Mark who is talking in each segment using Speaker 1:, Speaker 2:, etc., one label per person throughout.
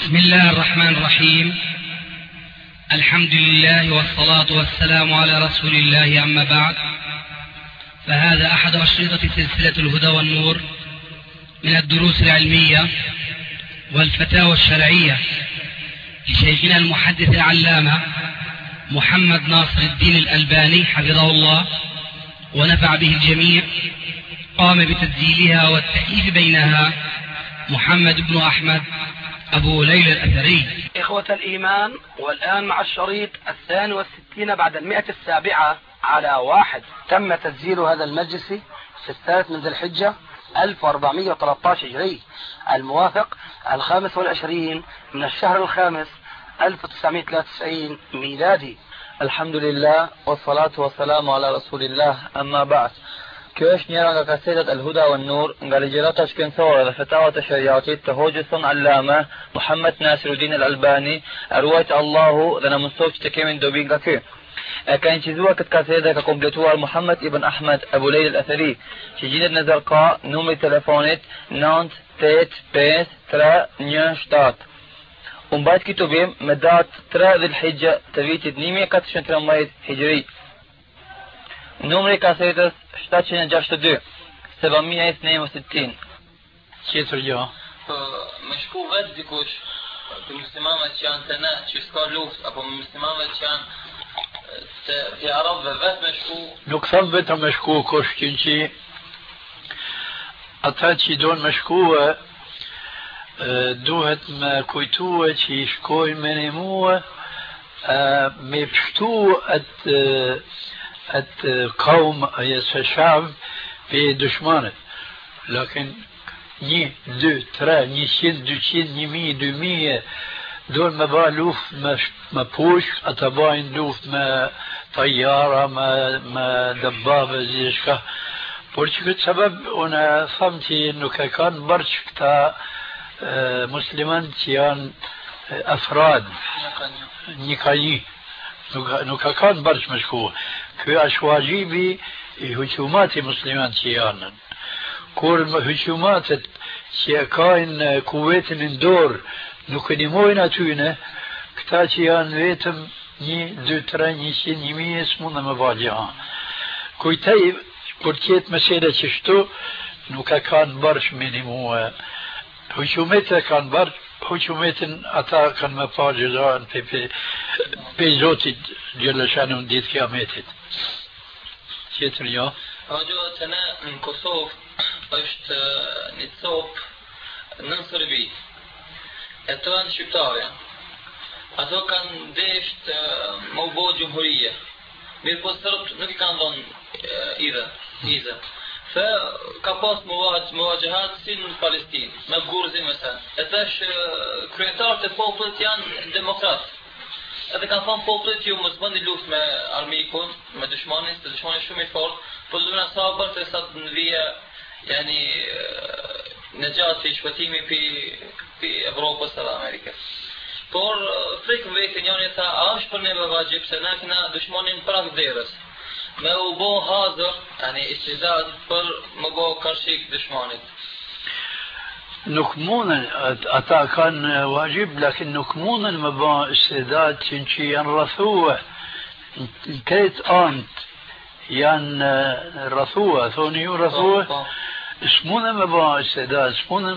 Speaker 1: بسم الله الرحمن الرحيم. الحمد لله والصلاة والسلام على رسول الله، أما بعد، فهذا أحد أشرطة سلسلة الهدى والنور من الدروس العلمية والفتاوى الشرعية لشيخنا المحدث العلامة محمد ناصر الدين الألباني حفظه الله ونفع به الجميع. قام بتسجيلها والتأليف بينها محمد بن أحمد أبو ليلى الأثري.
Speaker 2: إخوة الإيمان، والآن مع الشريط 62 بعد 107 على 1. تم تسجيل هذا المجلس في 3 من ذي الحجة 1413 هجري، الموافق 25 من الشهر الخامس 1993 ميلادي.
Speaker 3: الحمد لله والصلاة والسلام على رسول الله، أما بعد. Kjo është njëra nga kasetet El Huda wa Nur nga ligjërata shkencore dhe fetavat e shariatit të hoxhës son Allama Muhammad Nasiruddin Al-Albani, e ruajt Allahu dhe na mëson që të kemi dobi nga ky. E ka incizuar këtë kasetë dhe ka kompletuar Muhammad ibn Ahmad Abu Lejl Al-Athari, që gjendet në Zarqa, numri i telefonit 985-317. U mbajt ky tubim me datë 3 Dhul-Hijja të vitit 1413 Hijri. Numri i kasetës 762 762.
Speaker 4: Qetër gjë.
Speaker 3: Më shku vetë dikush për muslimanët që janë të ne, që s'ka luftë, apo muslimanët që janë të arabëve vetë me shku.
Speaker 4: Nuk thëm vetëm me shku kushtin që ata që donë me shkuë duhet me kujtue që i shkojnë me një muë me pështu atë kaum jesë shab për dëshmanët. Lakin 1, 2, 3, 100, 200, 1000, 2000 donë me ba luft me pushk, ata bajnë luft me tajara, me dëbave, zishka. Por që këtë sebeb, unë thamë që nuk e kanë bërç këta musliman që janë afrad, një ka një. Nuk e kanë bërç me shku. Kjo është wajibi i hukumati musliman që janë. Kur hukumatet që e kanë kuvetin në dorë nuk e nimojnë atyne, këta që janë vetëm 1, 2, 3, 100, 1000 s'mundë me valja. Kujtej, kur tjetë mesele që shtu, nuk e kanë bërsh minimue. Hukumetet e kanë bërsh, hukumetin ata kanë me pa gjëzën pe Zotit Gjellëshanu në ditë kiametit. Qetër jo?
Speaker 3: Hoxha, të ne në Kosovë është një copë në Serbi. E të janë shqiptarja. Ato kanë desht më u bo gjumhurije. Mirë po sërbë nuk i kanë dhonë izë. Fe ka pas muvajahat si në Palestinë, me Gurzi mëse. E tash kryetarët e popullit janë demokratë. Edhe kanë thonë popullit ju mos bëni luftë me armikun, me dëshmanin, se dëshmani shumë i fortë, po duhet sabër të sa të nëvija yani në gjatë i shpëtimi pi Evropës dhe Amerikës. Por frikën vetë njëri tha, a është për neve vajgjib se na kena dëshmanin prak derës. Me u bo hazër, yani istizad për më bo karshik dëshmanit.
Speaker 4: Nuk mundën, ata kanë wajib, lakin nuk mundën me ba istidat që janë rëthua. Në kretë antë janë rëthua, thoni ju rëthua, s'mundën me ba istidat, s'mundën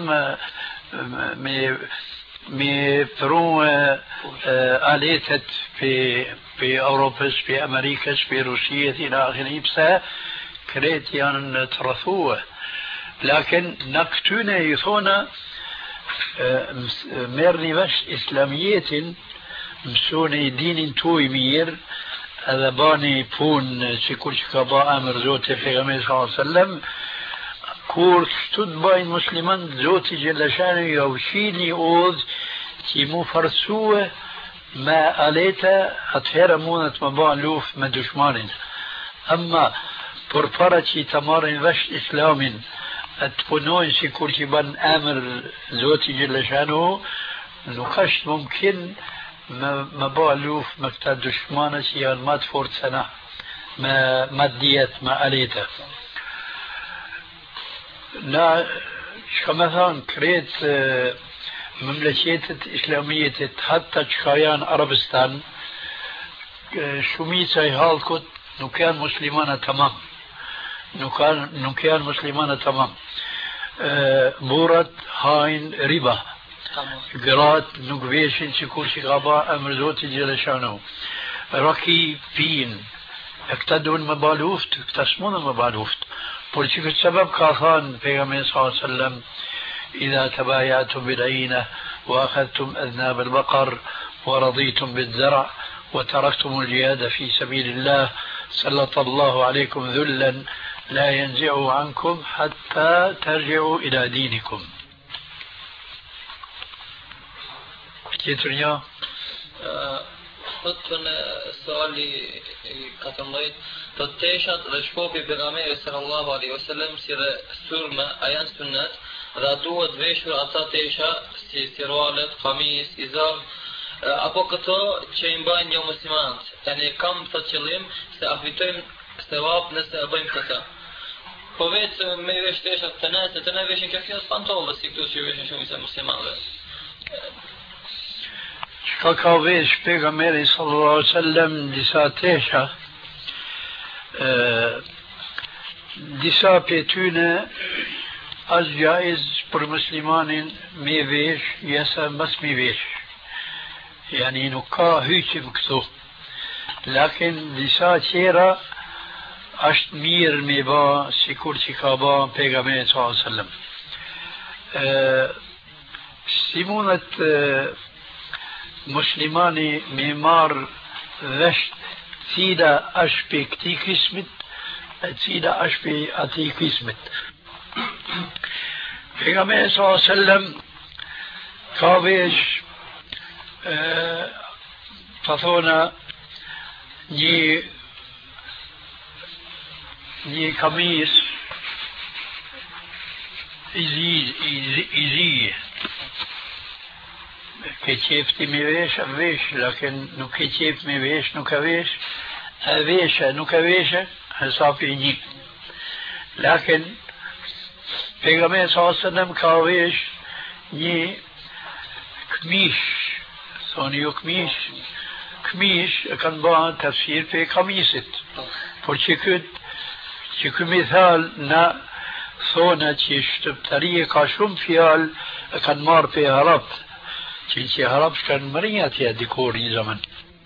Speaker 4: me pru aletet për Europës, për Amerikës, për Rusijet, ila akhiri, pëse kretë janë të rëthua. Lakin në këtyne i thona merë një vesh islamijetin, mësune i dinin tuj mirë, edhe bani pun që kur që ka ba amër Zotë e Pejgamberi s.a.s. Kur kështu të bajnë musliman, Zotë i Gjellëshani ja uqin një odhë që i mu farësue me aleta, atëherë mundet me ba luft me dushmanin. Amma, për para që i të marrin vesh islamin, të punojnë si kur që banë emër Zoti Gjellëshanu, nuk është mumkin me ba luft me këta dushmane që janë ma të fortë se na, me maddijet, me aleta. Na, që ka me thonë, kretë مملكات إسلامية حتى شخايان عربستان شميسة هالكت نكان مسلمان تمام نكان مسلمان تمام بورت هاين ربا قرات نقبيشن شكور شغابا أمر زوتي جلشانو ركي بين اقتدون مبالوفت اقتسمون مبالوفت بولشيك السبب كاثان پیغمبر صلى الله عليه وسلم إذا تبايعتم بالعينة وأخذتم أذناب البقر ورضيتم بالزرع وتركتم الجهاد في سبيل الله سلط الله عليكم ذلا لا ينزع عنكم حتى ترجعوا إلى دينكم. كيتريا
Speaker 3: Thotën sali 14 të teshat dhe shpopi pejgamberit sallallahu alaihi wasallam si dhe sulme a janë sunnet dhe duhet veshur ata tesha si sirvalet, kamis, izar apo këto që i mbajnë jo muslimanët. Yani kam të qëllim se afitojmë sevap nëse e bëjmë këta. Po vetë me vesh teshat të ne veshin kjo pantollë si këtu që veshin shumica muslimanëve.
Speaker 4: Shka ka vesh pejgamberi sallallahu alaihi wasallam disa tesha, disa për tyne as jaiz për muslimanin me vesh, jesa mas me vesh. Yani nuk ka hyqim këtu. Lakin disa qera është mirë me ba sikur që ka ba pejgamberi sallallahu alaihi wasallam. Si mundet muslimani me marë vesh cila është për këti kismit e cila është për ati kismit. Pejgamberi sallallahu alaihi wasallam ka vesh të thona një kamis izije ke qefti me vesh, vesh, lakin nuk ke qef me vesh, nuk e vesh, e veshe, nuk e veshe, hesapi një. Lakin, pejgamberi sallallahu alaihi wasallam ka vesh një këmish, thoni jo këmish, këmish e kanë bëha tafsir për kamisit. Por që këtë mithal na thona që shtëptarie ka shumë fjal e kanë marë për harap. që harap shkanë mërinja tja dikur një zaman.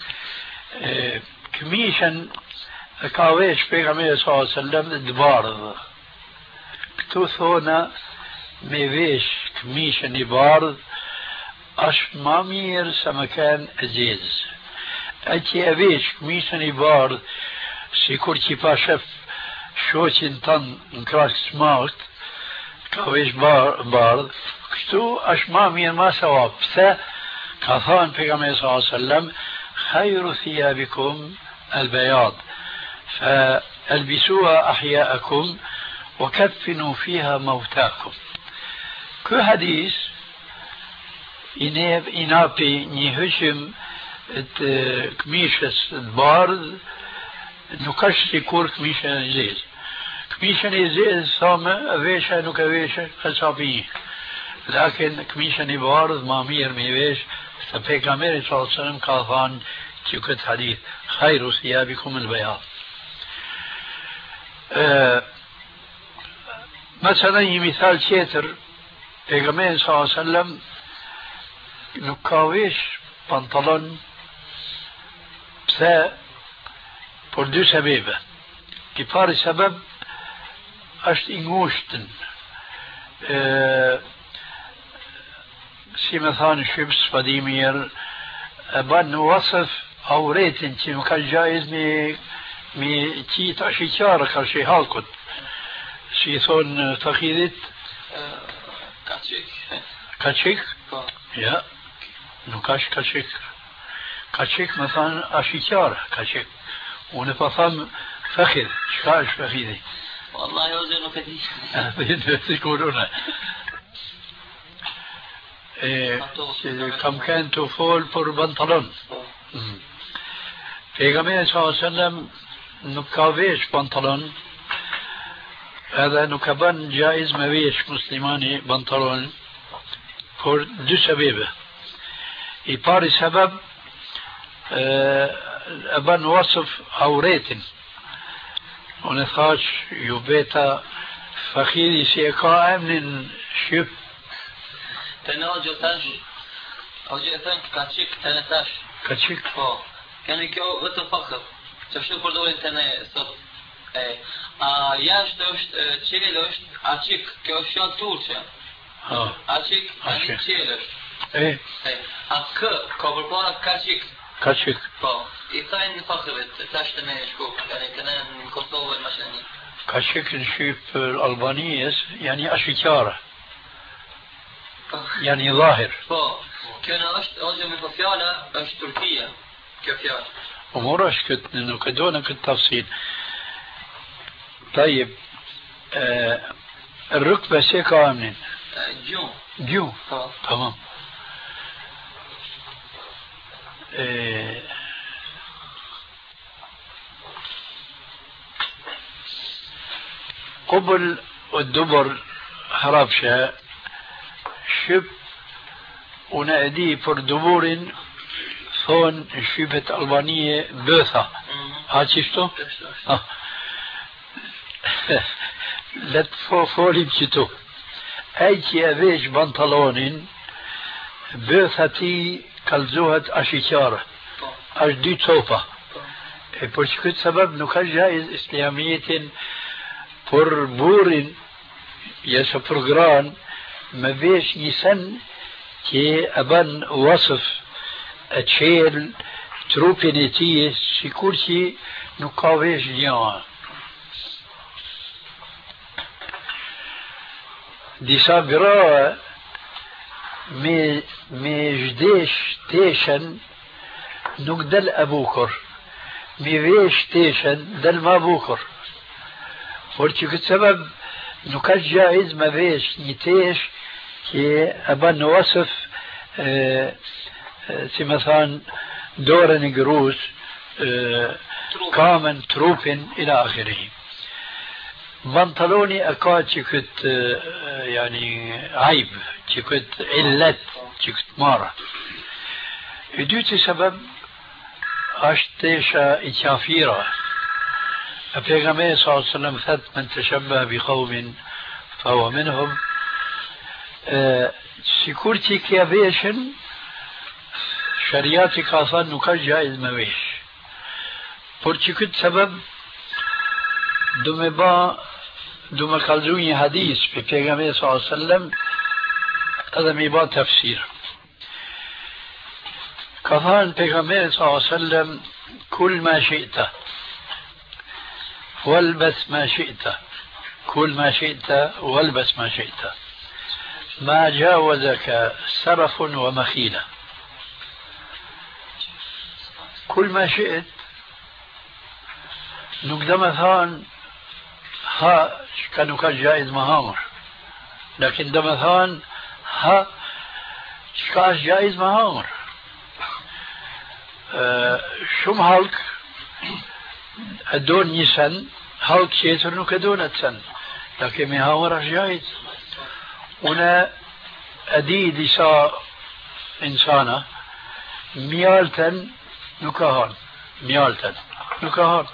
Speaker 4: Këmishën e ka vesh pejgamberi sallallahu alaihi wasallam të bardhë. Këtu thona me vesh këmishën i bardhë është ma mirë sa më kanë e gjezë. E që e vesh këmishën i bardhë si kur që pa shef shoqin tanë në krasë smart ka vesh bardhë kështu është ma mirë ma sevap. Pse ka thënë pejgamberi sallallahu alaihi wasallam khayru thiyabikum al-bayad fa albisuha ahya'akum wa kaffinu fiha mawtakum. Ky hadis i napi një hyqim të këmishës të bardhë nuk është sikur këmishën e zezë. Këmishën e zezë thome veshe nuk e veshe hesapi një. Lakin këmishën i bardhë ma mirë me vesh se pejgamberi sallallahu alaihi wasallam ka thënë që këtë hadith khayru thiyabikum al-bayad. Mesela një mithal tjetër pejgamberi sallallahu alaihi wasallam nuk ka vesh pantallon pse për dy sebebe. Ki pari sebeb është i ngushtën. Si me thanë shqipës padi mirë, e banë në wasëf auretin që më ka gjajz me qita shqyqarë, ka shqy halkut. Si i thonë të khidit?
Speaker 3: Kachik.
Speaker 4: Kachik? Ja, nuk është kachik. Kachik me thanë a shqyqarë, kachik. Unë pa thamë fëkhid, qka është fëkhidi?
Speaker 3: Wallahi o zë nuk e di.
Speaker 4: Sikurune. Kam kënë të folë për pantalon. Pejgamberi sallallahu alaihi wasallam nuk ka vesh pantalon, edhe nuk ka bën gjaiz me vesh muslimani pantalon, për dy sebebe. I pari sebeb e ban wasëf auretin. Unë e thash ju beta fakiri si e ka emnin shqip.
Speaker 3: Të në gjëtash, o gjë e thënë ka qik të në tash.
Speaker 4: Ka qik?
Speaker 3: Po, keni kjo vetëm fakër, që shtu përdorin të ne sot. A jashtë është qelë është açik, kjo është fjallë turqe. Açik, ani qelë është. A kë, ka përpara kaçik.
Speaker 4: Kaçik.
Speaker 3: Po, i thajnë në fakëvet, tash të ne shku, yani të ne në Kosovë e mashani.
Speaker 4: Kaçik në shqip Albanijes, yani ashikjara. Yani dhahir.
Speaker 3: Po, kjo në është, ose me po fjalla, është Turkia, kjo fjallë.
Speaker 4: Umurash këtë, nuk e do në këtë tafsin. طيب الركبة سيكا عاملين جو تمام قبل والدبر هرابشة شب ونأدي پر دبور ثون شبة ألبانية بوثا هاتشتو let folim qëtu. Ai që e veç pantalonin, bëth ati kalzohet ashiqare. Është dy copa. E për që këtë sebeb nuk është gjaiz islamiyetin për burin, jesë për gran, me veç një sen që e ban wasëf e qelë trupin e ti, sikur që nuk ka veç një. Disa gra me zhdesh teshen nuk del e bukur, me vesh teshen del ma bukur. Por që këtë sebeb nuk është gjaiz me vesh një tesh që e ban në wasëf si me thanë dorën e grus, kamen, trupin, ila akhirihim. Pantaloni e ka që këtë yani ajb, që këtë illet, që këtë mara. E dyti sebeb është tesha i qafira. E pejgamberi sallallahu alaihi wasallam thëtë men tashabbaha bi qawmin fa huwa minhum. Sikur që kja veshen, shariati ka thënë nuk është gjaiz me vesh. Por që këtë sebeb do me kalzu një hadis për pejgamberi sallallahu alaihi wasallam edhe me ba tafsir. Ka thënë pejgamberi sallallahu alaihi wasallam kul ma shi'ta walbas ma shi'ta kul ma shi'ta walbas ma shi'ta ma jawazaka sarafun wa makhila. Kul ma shi'it nuk dhe me thënë ha që nuk është gjaiz më hamër, lakin dhe me thënë ha që është gjaiz më hamër. Shumë halk e do një sen, halk qëtër nuk e do në të sen, lakin me hamër është gjaiz. Une e di disa insana mjalten nuk ka hanë, mjalten nuk ka hanë.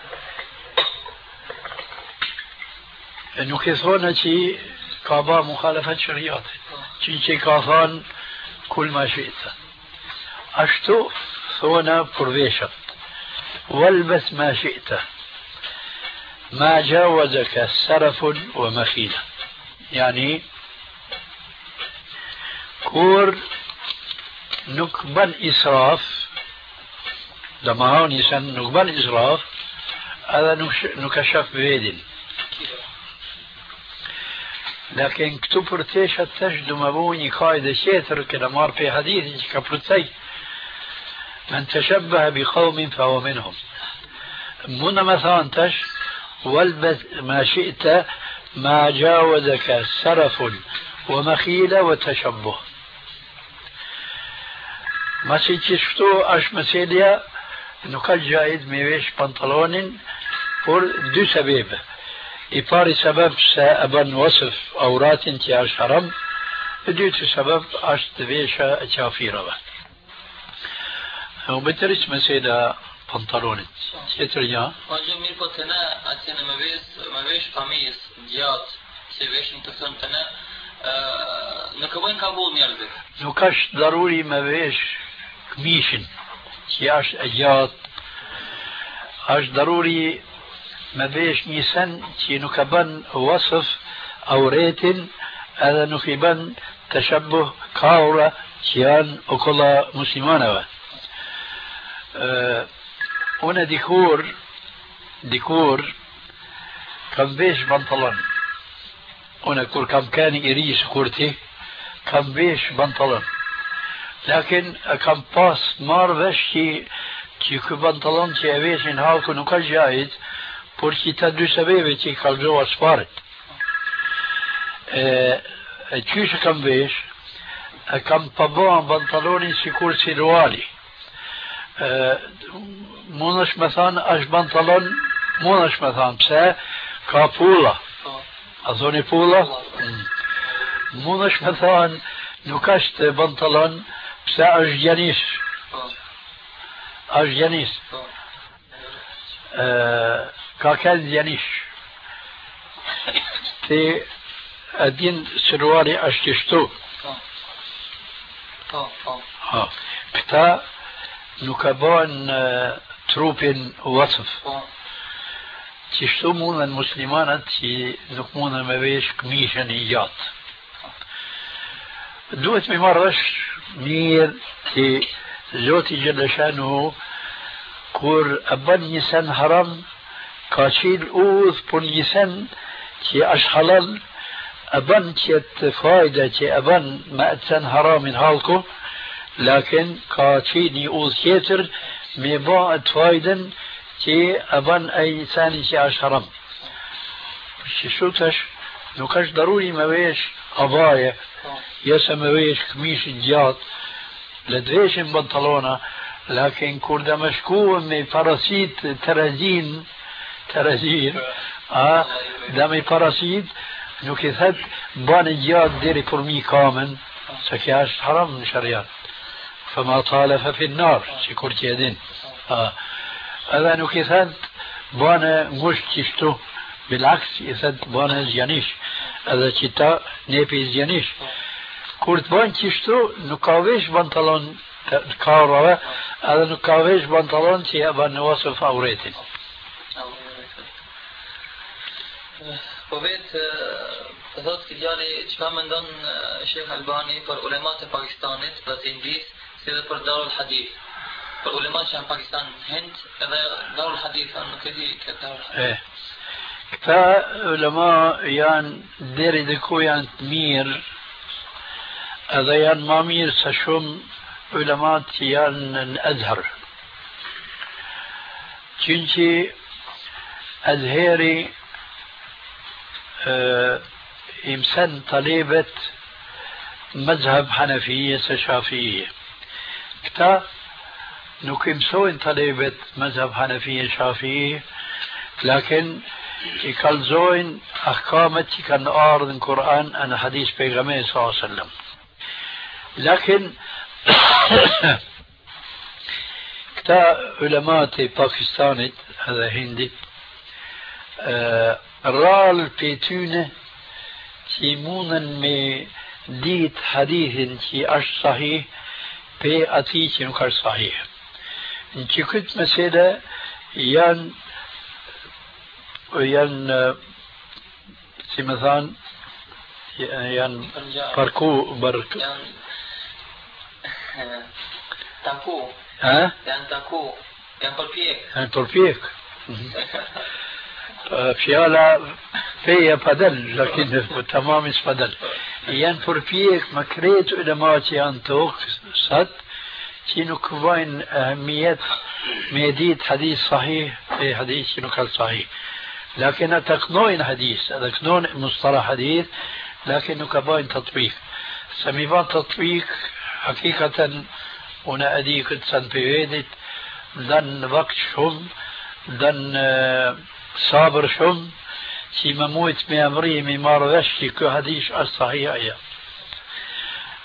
Speaker 4: Nuk e thonë që ka ba mukhalafat shëriatit, që ka thonë kul ma shita. Ashtu thonë për veshat. Walbes ma shita. Ma gjawazaka sarafun wa makhila. Yani, kur nuk ban israf, dhe ma hanë njësën nuk ban israf, edhe nuk e shaf vedin. Lakin këtu për teshat tash du me bu një kajde qetër, këna marrë për hadithin që ka plëtsaj. Men të shabbaha bi qawmin fa huwa minhum. Muna me thanë tash, walbes ma shi'ta ma gjawazaka sarafun wa makhila wa tashabbuh. Masi që shtu është meselja, nuk ka gjaiz me vesh pantalonin për dy sebebe. I pari sebeb se e ban wasëf auratin që është haram, dytë sebeb është vesha e qafirave. U betërisht mesela pantalonit. Tjetër një.
Speaker 3: Po gjë mirë po të ne, atë në me vesh kamis, gjatë, si veshin të thënë të ne, nuk e bëjnë kabull njerëzit.
Speaker 4: Nuk është daruri me vesh këmishin, që është e gjatë, është daruri me vesh një sen që nuk e bën wasëf auretin edhe nuk i bën të shabbuh kaura që janë okolla muslimaneve. Unë dikur kam vesh pantalon. Unë kur kam qenë i ri sikur ti, kam vesh pantalon. Lakin kam pas marrë vesh që ky pantalon që e veshin halku nuk ka gjajt, por që ta dy sebeve që i kalzoha sparit. E qyshe kam vesh, e kam përbën pantalonin sikur si ruali. Mund është me thanë është pantalon, mund është me thanë, pse ka pulla. A thoni pulla? Mund është me thanë, nuk është pantalon, pse është gjanish. është gjanish. Ka këllë gjanish. Ti e din se ruari është kështu. Këta nuk e bën trupin wasëf. Qështu mundën muslimanat që nuk mundën me vesh këmishën i gjatë. Duhet me marrësh mirë që Zoti Gjellëshanu kur e bën një sen haram ka qil udhë për një sen që është halal e bën që të fajda që e bën me të sen haramin halku lakin ka qil një udhë tjetër me ba të fajden që e bën e seni që është haram. Që shutash nuk është daruri me vesh abaje jese me vesh këmishit gjatë le të veshin pantalona, lakin kur dhe me shkuën me parasit terezin, dhe me parasit, nuk i thet banë gjatë deri për mi kamen, se kja është haram në shariat. Fëma tale fe finnar, që kur që edin. Edhe nuk i thet banë ngusht qishtu, bilaks i thet banë zjanish, edhe që ta nepi zjanish. Kur të banë qishtu, nuk ka vesh pantalon të karave, edhe nuk ka vesh pantalon që e banë në wasëf auretin.
Speaker 3: Po vetë, të thotë këtë djali, që ka mendon Shekh Albani për ulemat e Pakistanit, dhe të Indis, si dhe për Darul Hadith. Për ulemat që në Pakistan Hind, edhe Darul Hadith, nuk e di këtë Darul Hadith.
Speaker 4: Këta ulema janë, deri dhe ku janë të mirë, edhe janë ma mirë se shumë ulemat që janë në Azhar. Qënqi Azheri imsen talibet mëzhab Hanafije se Shafije. Këta nuk imsojnë talibet mëzhab Hanafije Shafije, lakin i kalzojnë ahkamet që kanë ardhë në Kur'an e në hadis pejgamberi sallallahu alaihi wasallam. Lakin këta ulemat e Pakistanit edhe Hindit rralë për tyne që mundën me dit hadithin që është sahih për ati që nuk është sahih. Në që këtë mesele janë si me thanë janë parku
Speaker 3: Taku. Janë taku. Janë përpjek.
Speaker 4: Janë përpjek. Fjala feja padel, lakin tamam s'padel. Janë përpjek me kretë ulema që janë tokë sat, që nuk vajnë ahemijet me ditë hadith sahih e hadith që nuk është sahih. Lakin ata kënojnë hadith, edhe kënojnë mustara hadith, lakin nuk e bajnë të tëpik. Se mi ban të tëpik, hakikaten, unë e di këtë sanë për vedit, dënë vakt shumë, dënë sabër shumë, që më mujtë me emri, me marrë vesh që kë hadith është sahih aja.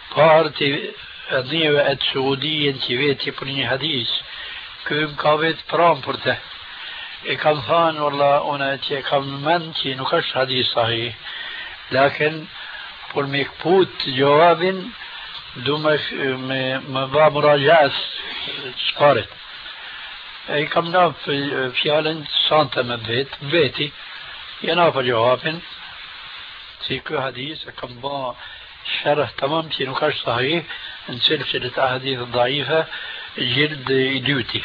Speaker 4: بارتي أضيع السعودية تبيتي برني حديث كم كابت برام برته كم ثان والله أنا تي كم من تي نكش حديث صحيح لكن پر مكبوت جواب دوم ما مراجعة سبارت أي كم ناف فعلا سانتا من بيتي يناف جواب تيكو حديث كم با شرح تمام تي نكش صحيح ان سلسلة أحاديث ضعيفة جلد ديوتي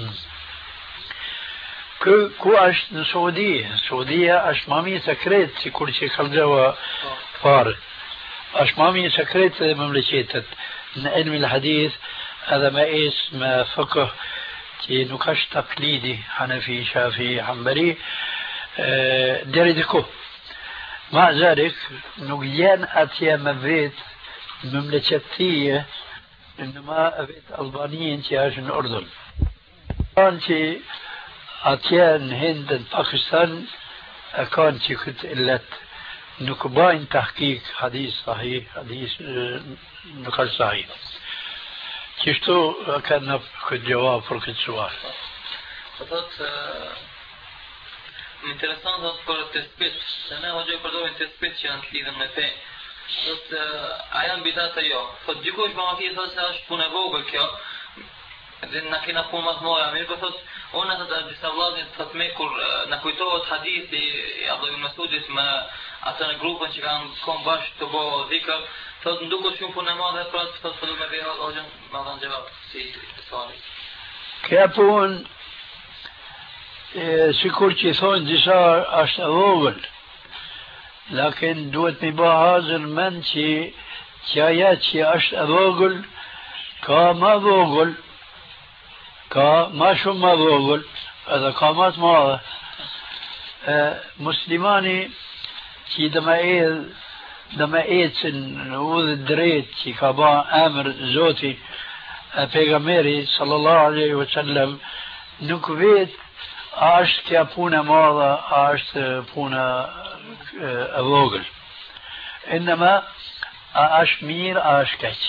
Speaker 4: كو اش السعودية اش مامي سكريت سي كل شيء خلجوا فار اش مامي سكريت مملكتت من علم الحديث هذا ما اسم فقه تي نكش تقليدي حنفي شافعي حنبلي ديريدكو مع ذلك نقيان أتيا مبيت مملكتية إنما أبيت ألبانيين تياش الأردن كانت أتيان هند باكستان كانت كنت إلت نكباين تحقيق حديث صحيح حديث نقل صحيح كيشتو كان نفك الجواب فرق السؤال
Speaker 3: Interesant është për tespit, se ne hoxhë përdorin tespit që janë të lidhën me fe. Thotë, a janë bidat e jo? Thotë, dikush më aki thotë se është punë e vogël kjo, dhe na kena punë mas moja, mirë për thotë, unë thotë disa vllazën thotë me kur na kujtohet hadithi i Abdullah ibn Mas'udit me atë në grupën që kanë kom bashkë të bo dhikër, thotë nduket shumë punë e madhe pra thotë do me vjen hoxhën më dhanë gjevap si sali.
Speaker 4: Kjo punë sikur që i thonë disa është e vogël lakin duhet mi ba hazër men që aja që është e vogël ka ma vogël ka ma shumë ma vogël edhe ka ma të madhe muslimani që dhe me ecën në udhë drejt që ka ba emër zoti e pejgamberi sallallahu alaihi wa sallam nuk vet a është kja puna madhe, a është puna e vogël. Innama, a është mirë, a është keq.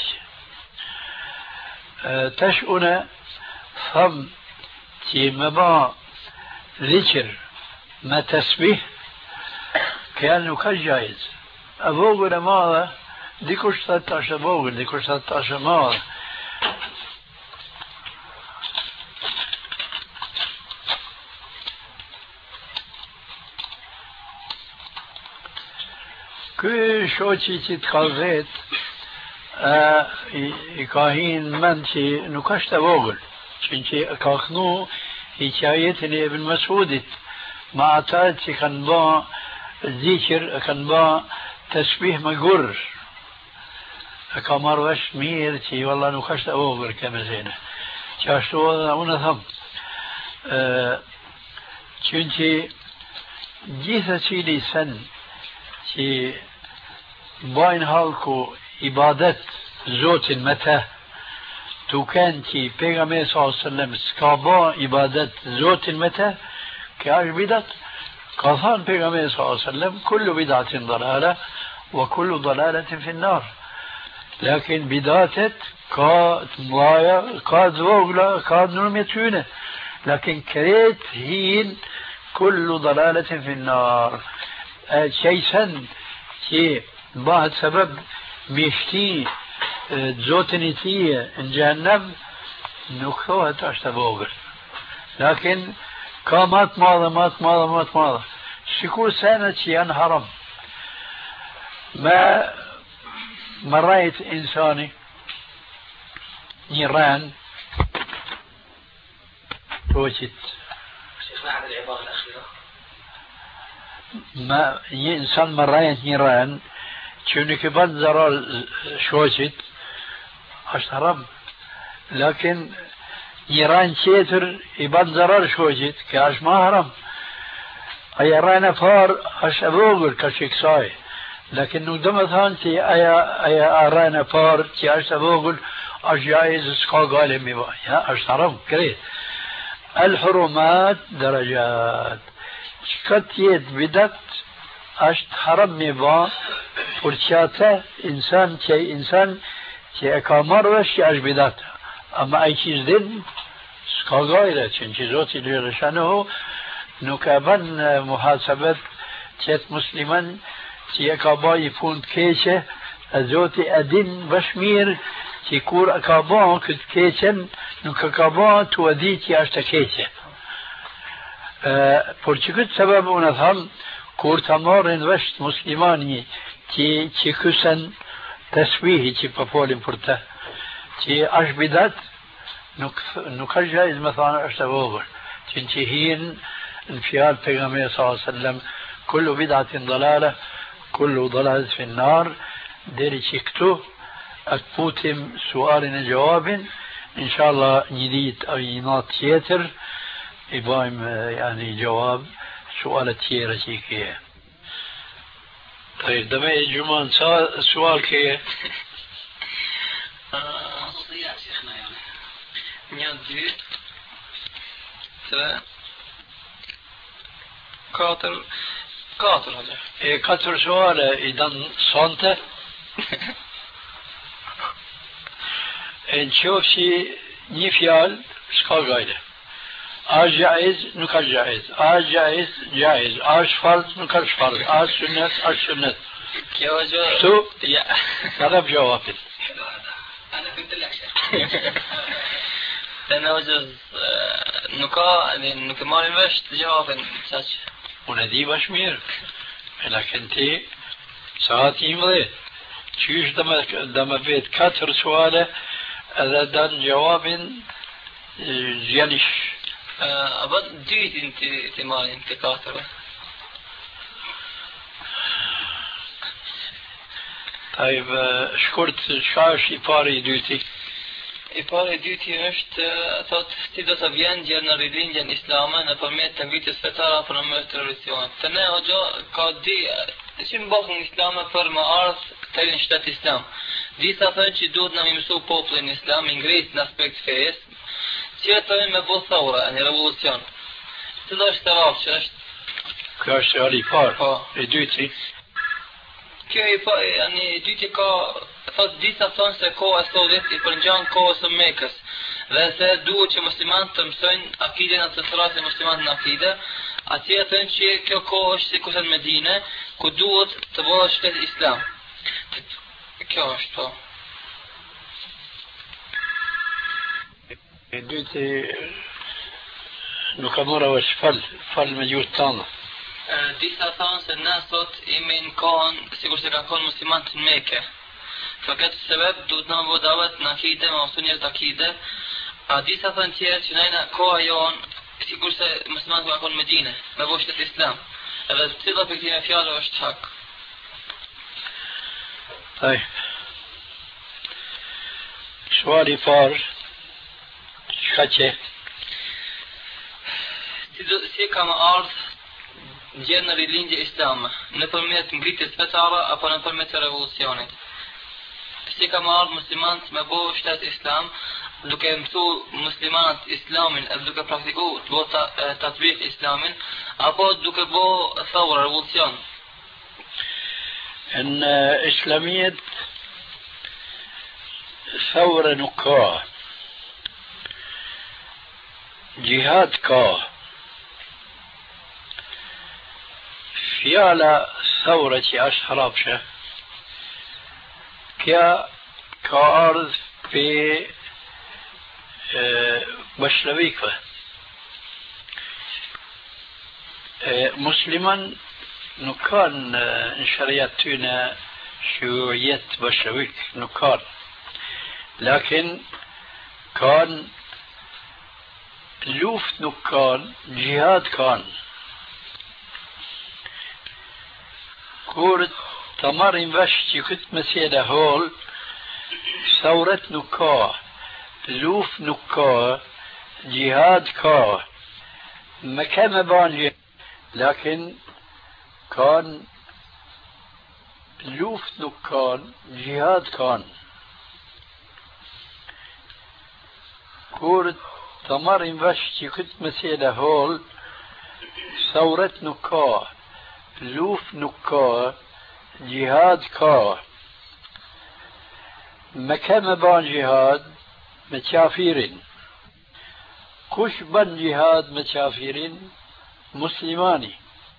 Speaker 4: Tash une thëmë që me ba dhikr me tasbih, kja nuk është gjajz. E vogël e madhe, dikush thëtë është e vogël, dikush thëtë është e madhe. Ky shoqi që të ka vet i ka hin mend që nuk është e vogël, që ka kënu i qajetin e Ibn Mas'udit ma ata që kanë ba zikr, kanë ba tasbih me gurr. E ka marrë vesh mirë që valla nuk është e vogël keme zene. Që ashtu edhe unë thëmë që gjithë cili sen që bajnë halku ibadet zotin me te tu kanë që pejgamberi sallallahu alaihi wasallam s'ka ba ibadet zotin me te kja është bidat ka thanë pejgamberi sallallahu alaihi wasallam kullu bidatin dalala wa kullu dalalatin fi nnar lakin bidatet ka të mlaja ka të vogla ka të nërmjet hyne lakin kret hin kullu dalalatin fi nnar qejsen që bëhet sebeb mishti zotin i tije në gjennem nuk thohet është e vogël lakin ka matë madhe shikur senet që janë haram me rajt insani një ran توجد
Speaker 2: بعد العبارة الأخيرة
Speaker 4: ما إنسان مرين نيران شونك بنزر شوشت أشترم لكن نيران شيتر يبنزر شوشت كاش ما هرم أي رانا فار أش أبوغر كشيك صاي لكن ندم ثانتي أي رانا فار تي أش أبوغر أش جايز سكا قال ميبا يا أشترم كريت الحرمات درجات شكتيت بدت أشت حرم ميبا فرشاته إنسان شيء إنسان që e ka marrë vesh që është bidat. Ama ai që zdin, s'ka gajre, që në që Zoti Gjellëshanohu nuk e bën muhasabet qëtë musliman që e ka ba i pun të keqe, e Zoti e din vesh mirë që kur e ka ba këtë keqen, nuk e ka ba të e di që është e keqe. Por që këtë sebeb unë e thamë, kur të marrin vesh të muslimani që kësen të svihi që përfolim për të, që është bidat, nuk është gjajz me thana është e vogër, që hinë në fjalë pejgamberi sallallahu alaihi wasallam, kullu bidatin dalale, kullu dalalet fin nar, deri që këtu atë putim sualin e gjawabin, inshallah një ditë a një natë tjetër i bajmë yani gjawab sualet tjera që i kje. طيب دمي جمان سؤال كي
Speaker 3: خصوصيات شيخنا يعني نيان دي كاتر هذا
Speaker 4: ايه كاتر سؤال اذا صنته نشوف شي نفيال شكا غايله آج جائز نكر جائز آج جائز جائز آج فرض نكر فرض آج سنة
Speaker 3: يا وجه
Speaker 4: شو
Speaker 3: يا
Speaker 4: طلب جواب
Speaker 3: أنا كنت لك أنا وجه نكا ما نمشت جواب ساش
Speaker 4: وندي بشمير لكن تي ساعتي مضيت شوش دم بيت كاتر سؤاله هذا دان جواب جيانش
Speaker 3: أبد جيت أنت مالي أنت كاتبة.
Speaker 4: طيب شكرت شاش إباري ديوتي.
Speaker 3: إباري ديوتي مشت thot ti do të vjen gjë në rilindjen islame nëpërmjet të vitës fetare apo në terroristë. Të ne hoxha ka di si mbahun islame për më ardh të në shtet islam. Disa thënë që duhet na mësu popullin islam i ngrit në aspekt fejes. Që të me bo thaura, një revolucion. Cëllë është të rafë që është?
Speaker 4: Kjo është e ali parë, e dyti.
Speaker 3: Kjo i dyti ka, thot disa thonë se koha e Sovjet i përngjan kohës së Mekës. Dhe se duhet që muslimanët të mësojnë akide në të sërasë e muslimanët në akide, atje thënë që kjo kohë është si kusën Medine, ku duhet të bëhet shtetë islam. Kjo është, po.
Speaker 4: E dyti nuk ka mora është falë me gjuhë të tanë.
Speaker 3: Disa thonë se ne sot imi në kohën sikur se ka konë muslimanët në Mekë. Për këtë sebeb duhet në më davet në akide, më mësu njerët akide. A disa thonë tjerë që nejna koha jonë sikur se muslimanët ka konë Medine, me bo shtetë islam. Edhe cila për këtime fjallë është hak.
Speaker 4: Taj. Suali parë, qka që?
Speaker 3: Si ka më ardhë gjë në rilindje islame, në përmjet ngritjes fetare apo në përmjet revolucionit. Si ka më ardhë muslimanët me bo shtetë islam, duke mësu muslimanët islamin edhe duke praktiku të bo tatbik islamin, apo duke bo thawra, revolucion.
Speaker 4: Në islamiet thawra nuk ka. Jihad ka. Fjala thawra që është harapshe, kja ka ardhë për bashkëlavikve. Musliman nuk kanë në shariat tyne shujet bashkëlavik, nuk kanë. Lakin kanë luft nuk kanë, jihad kanë. Kur të marrim vesh që këtë mesele hol, thawret nuk ka, luft nuk ka, jihad ka. Me keme ban jihad, lakin kanë luft nuk kanë, jihad kanë. Kur të marrim vesh që këtë mesele hol, thawret nuk ka, luft nuk ka, jihad ka. مكان بان جهاد متشافيرين كش بان جهاد متشافيرين مسلماني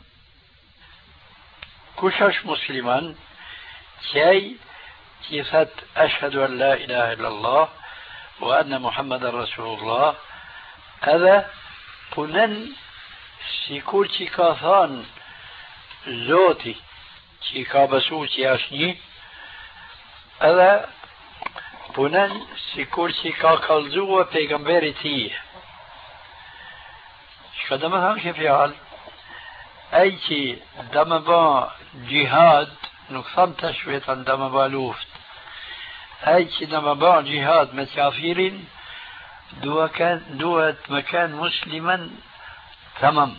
Speaker 4: كشش مسلمان شيء كيفت أشهد أن لا إله إلا الله وأن محمد رسول الله هذا بنن سيكول تيكاثان زوتي تيكا بسو تياشني هذا بنن سيكول تيكا كالزوة پیغمبر تيه شكدما هم شفيال أي تي دمبا جهاد نكثم تشوية دمبا لوفت أي تي دمبا جهاد متكافرين دوت مكان مسلما تمام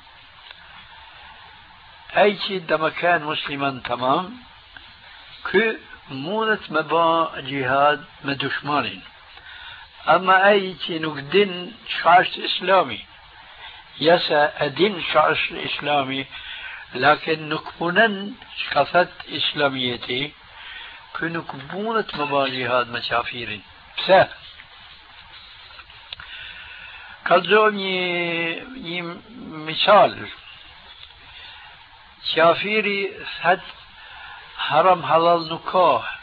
Speaker 4: أي تي دمكان مسلما تمام كو مونت مبا جهاد مدشمانين أما أي تي نقدن شعش إسلامي يسا أدين شعش إسلامي لكن نكبونن شكفت إسلاميتي كنكبونت مبا جهاد مشافيرين بسا كالزوم مثال شافيري ثد حرم حلال نكاح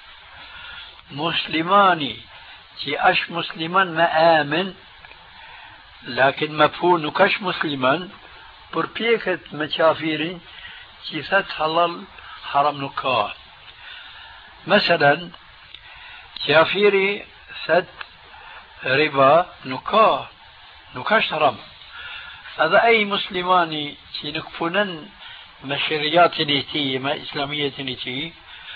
Speaker 4: مسلماني تي أش مسلمان ما آمن لكن مفهوم نكاش مسلمان بربيكت مشافيرين تي ثد حلال حرم نكاح مثلا شافيري ثد ربا نكاش حرام هذا أي مسلماني تي نكفنن مشريات نيتي ما إسلامية نيتي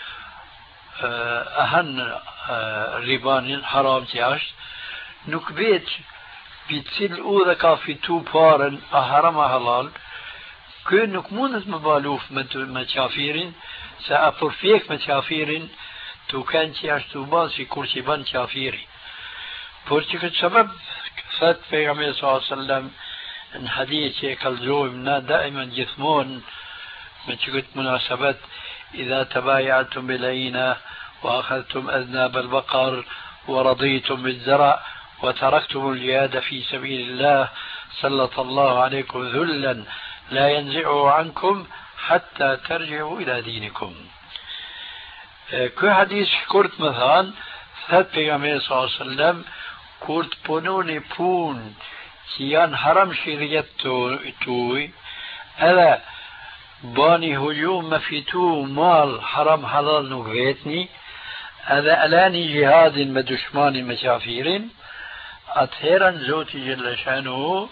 Speaker 4: أهن ربان حرام تياش نكبيت بيتصير أوذكا في تو بارن أحرم حلال كون نكمونت مبالوف متشافيرين سأفر فيك متشافيرين تو كان تياش تو باز في كرسي بان شافيري بورتك السبب فات في عمي صلى الله عليه وسلم ان حديث كالزومنا دائما جثمون متشكت مناسبة إذا تبايعتم بالعينة وأخذتم أذناب البقر ورضيتم بالزرع وتركتم الجهاد في سبيل الله سلط الله عليكم ذلا لا ينزعه عنكم حتى ترجعوا إلى دينكم. كو حديث كورت مثلا ثبت پیغمبر صلی الله علیه وسلم کورت پونونی پون سیان حرم شریعت توی الا باني هجوم مفيتو مال حرام حلال نغيتني هذا ألاني جهاد مدشمان مشافير أطهيرا زوتي جل شانه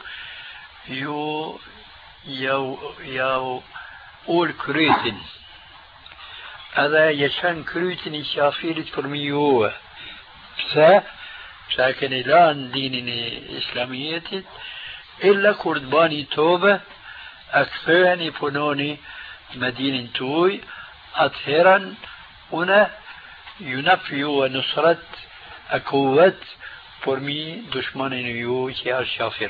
Speaker 4: يو أول كريتن هذا يشان كريتن شافير ترميوه ساكن الآن ديني إسلامية إلا كردباني توبة أكثرني فنوني مدينة توي أطهرا هنا ينفي ونصرة أكوت فرمي دشمن يو يا شافر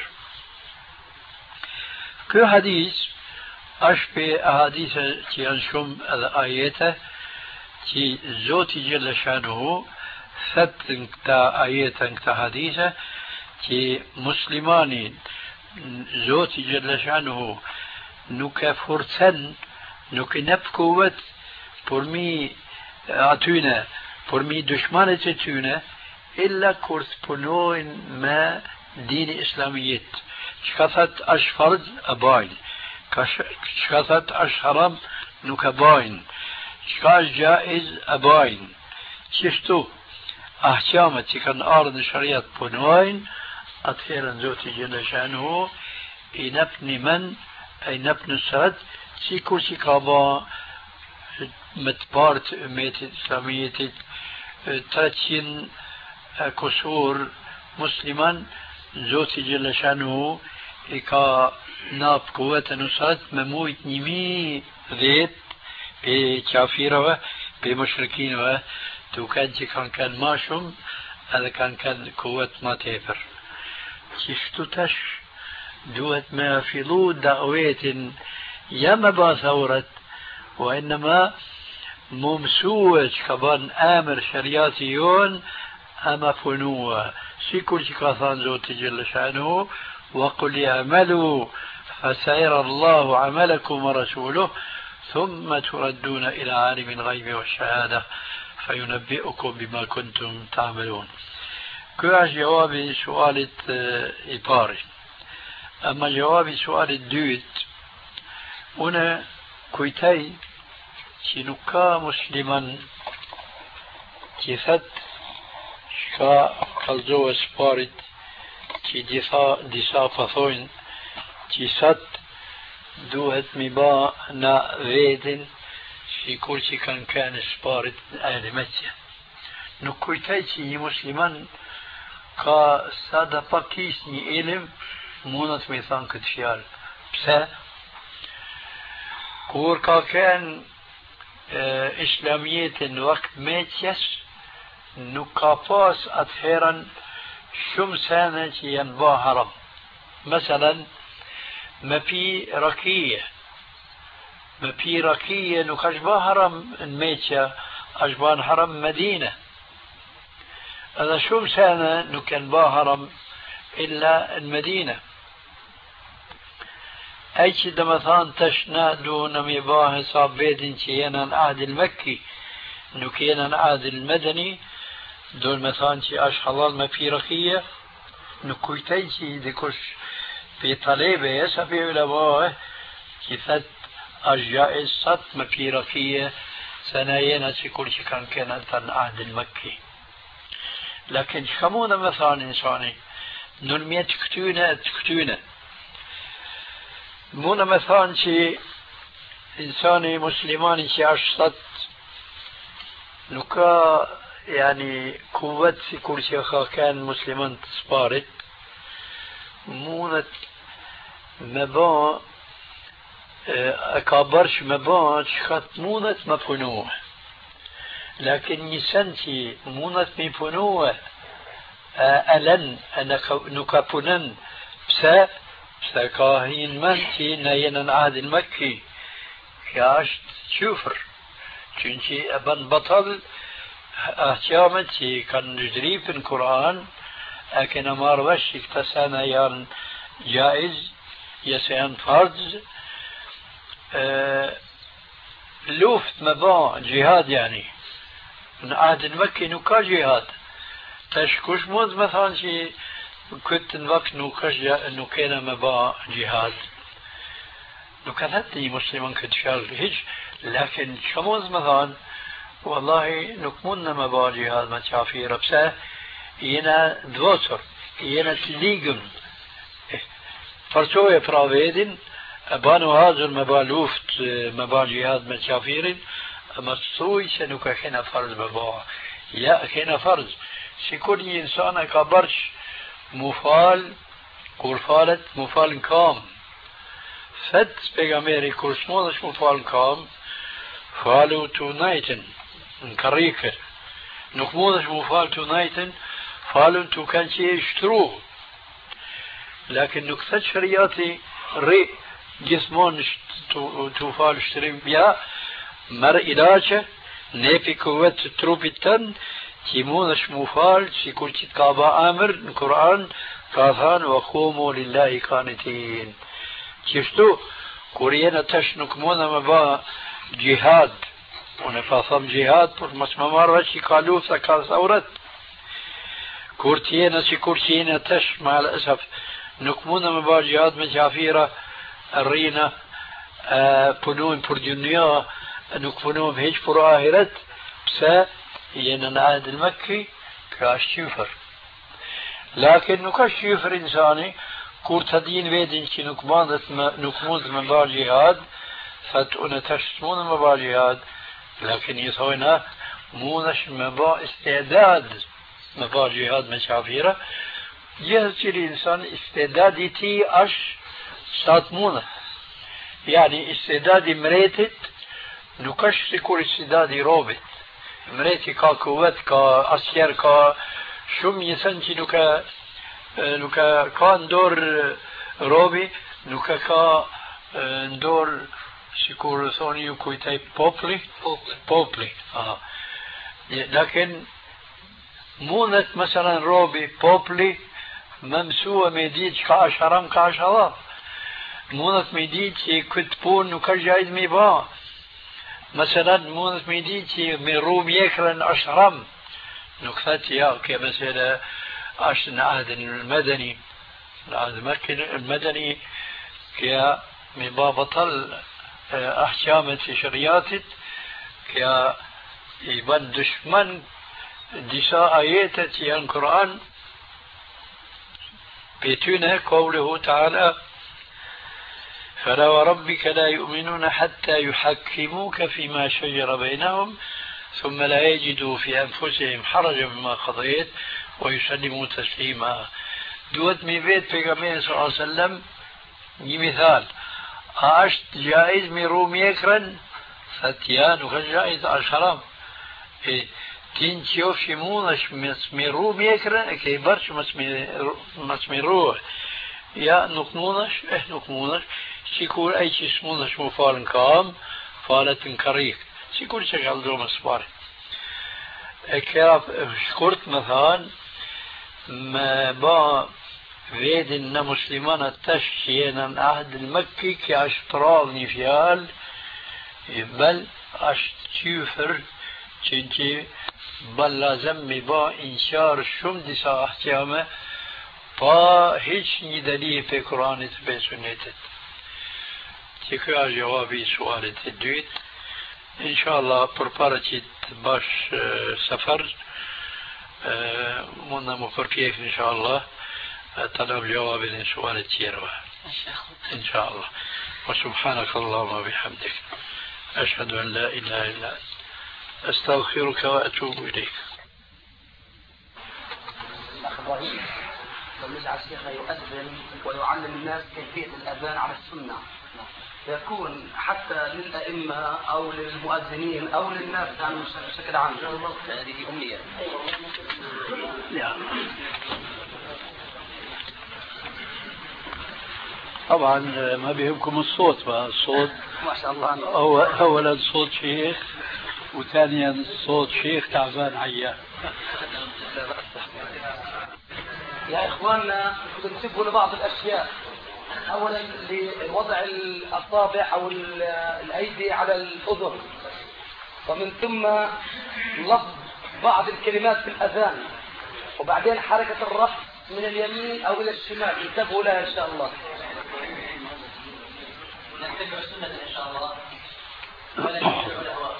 Speaker 4: كو حديث أشبه أحاديث تيانشم الآيات تي زوتي جل شانه ثبت تا آيات تا حديثة تي مسلمانين زوتي جل شانه نوكا فرسن نوكا نفكوت فرمي أتونا فرمي دشمانة تتونا إلا كورس بنوين ما دين إسلاميت شكثت أشفرد أباين شكثت أشهرم نوكا باين شكاش جائز أباين شفتو أحكامة كان أرض شريعة بنوين أطهيرا زوتي جل شانه إنبني من أي نبن السد سيكو سيكابا متبارت أميت إسلامية تاتين كسور مسلما زوتي جل شانه إكا ناب قوة نصرت مموت نمي ذيت بكافيرة بمشركين تو كان ماشم هذا كان قوة ما تفر شفتو تش دوت ما في ضوء دعوات يما با ثورت وإنما ممسوة كبان آمر شرياتيون أما فنوة سيكل كاثان زوت جل شأنه وقل اعملوا فسيرى الله عملكم ورسوله ثم تردون إلى عالم الغيب والشهادة فينبئكم بما كنتم تعملون. كواش جوابي سؤال إباري. أما جوابي سؤال الدوت هنا كويتاي شنكا مسلما كيفت شكا قلزو سبارت كي ديسا فثوين كيست دوهت مبا نا فيدن في كل شي كان سبارت أهل مكة نكويتاي شي مسلما كا سادة باكيسني إلم مونت ميثان كتفيال بسا كور كان إسلامية وقت ميتيس نكافاس أتهيرا شم سنة ينبا حرم مثلا ما في ركية نكاشبا حرم ميتيا أجبان حرم مدينة هذا شم سنة نكنبا حرم إلا المدينة أيش دمثان تشنا دون مباه حساب بيدن كينا العهد المكي نكينا العهد المدني دون مثلا شي أشحلال ما في رخية نكويتي شي ديكوش في طليبة يسافي علماء كيفت أجائز ست ما في رخية سنايين هسي كل شي كان العهد المكي لكن شخمونا مثلا إنساني نلمية تكتونة مونا مثلا شي إنساني مسلماني شي عشت نكا يعني قوة في كل شيء كان مسلمان تسبارت مونت مبان أكابرش مبان شخط مونت مفنوه لكن نسانتي مونت مفنوه ألن نكابنن بسا سكاهين منتي نينا عهد المكي كاشت شوفر چونكي ابن بطل احتيامتي كان نجري في القرآن لكن ما روش اكتسانا يان جائز يسيان فرض لوفت مبان جهاد يعني من عهد المكي نكا جهاد تشكوش موز مثلا شي كنت الوقت نكينا مبا جهاد نكثتني مسلما كتشال هيج لكن شموز مثلا والله نكمنا مبا جهاد ما تشافي ربسه ينا دوتر ينا تليقم فرسوية براويدن بانو هذا المبا لوفت مبا جهاد ما تشافيرن اما سوي سنوكا خينا فرض مبا لا خينا فرض سيكون انسان كبرش مفال كورفالت مفال كام فت بيغاميري كورسمونش مفال كام فالو تو نايتن نكريكر نكمونش مفال تو نايتن فالو تو كان شيء يشتروه لكن نكتت شرياتي ري جسمون تو فال اشترين بيا مر إلاجة نيفي قوة تروبي تن تيمونش مفال سيكون تتكابا امر القرآن كاثان وقوموا لله قانتين تشتو كورينا تشنك مونا مبا جهاد ونفاثم جهاد مسمار وشي قالوا سكال ثورت كورتينا سيكورتينا تش مع الأسف نكمونا مبا جهاد مجافيرة الرينا بنون پر دنيا نكفنون هيج پر آهرت بسا ين العهد المكي كاشيفر لكن نكاشيفر إنساني كورتدين بيدين كي نكموند من بار جهاد فتؤنا تشتمون من بار جهاد لكن يسوينا مونش مبا استعداد مبار جهاد مشافيرة يهزي الإنسان استعدادي تي أش ساتمونة يعني استعدادي مريتت نكش سيكور استعدادي روبت مريتي كا قوت كا أسير كا شم يسنتي نكا كان دور روبي نكا كا دور sikur thoni ju kujtaj popli? Popli. لكن mundet مثلا robi popli ممسوة me ditë që ka asharam ka asharat. Mundet me ditë që këtë punë nuk është gjajz me ba. مثلا mundet me ditë që me ru mjekrën asharam. Nuk thët ja ke mesela është në ahdin المدني العهد المدني كيا من باب بطل أحكام في شرياتت كيا يبان دشمن دساء آيات في القرآن بيتنا قوله تعالى فلا وربك لا يؤمنون حتى يحكموك فيما شجر بينهم ثم لا يجدوا في أنفسهم حرجا مما قضيت ويسلموا تسليما. دوت مي بيت پیغمبر صلى الله عليه وسلم një مثال është jaiz me ru mjekrën thët ja nuk është jaiz është haram ti në qofë që mund është me ru mjekrën e ke i bërë që mas me ru ja nuk mund është nuk mund është sikur ai që s'mund është mu falë në kam falet në karik sikur që ka ldo më sëpare e kera shkurt më thanë me ba vedin në muslimanët tash që jenë në ahd al-Makki që është prall një fjalë bel është qyfër që bel lazem me ba inqar shumë disa ahkame pa hiç një dalil pe Kuranit pe Sunetit. Që kjo është jawabi i sualit të dytë. Inshallah përpara që të bash safar mund na më përpjek inshallah طلب جواب لسؤال التيروة إن شاء الله وسبحانك اللهم وبحمدك أشهد أن لا إله إلا أنت أستغفرك وأتوب إليك.
Speaker 2: الأخ إبراهيم يجعل شيخنا يؤذن ويعلم الناس كيفية الأذان على السنة يكون حتى للأئمة أو للمؤذنين أو للناس بشكل عام. هذه أمنية.
Speaker 4: طبعا ما بيهمكم الصوت بقى الصوت
Speaker 2: ما شاء الله
Speaker 4: أولا صوت شيخ وثانيا صوت شيخ تعبان عيان.
Speaker 2: يا إخواننا تنتبهوا لبعض الأشياء. أولا لوضع الأصابع أو الأيدي على الأذن ومن ثم لفظ بعض الكلمات في الأذان وبعدين حركة الرأس من اليمين أو إلى الشمال انتبهوا لها إن شاء الله. نتبع السنة إن شاء الله ولا نتبع الأهواء.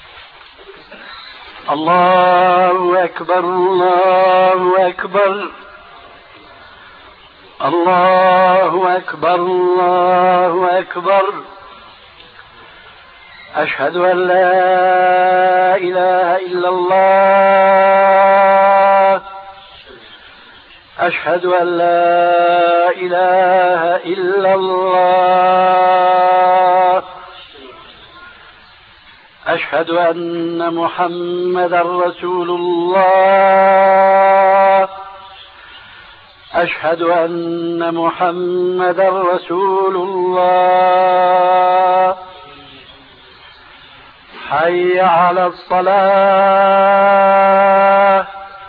Speaker 4: الله أكبر الله أكبر الله أكبر الله أكبر أشهد أن لا إله إلا الله أشهد أن لا إله إلا الله أشهد أن محمدا رسول الله أشهد أن محمدا رسول الله حي على الصلاة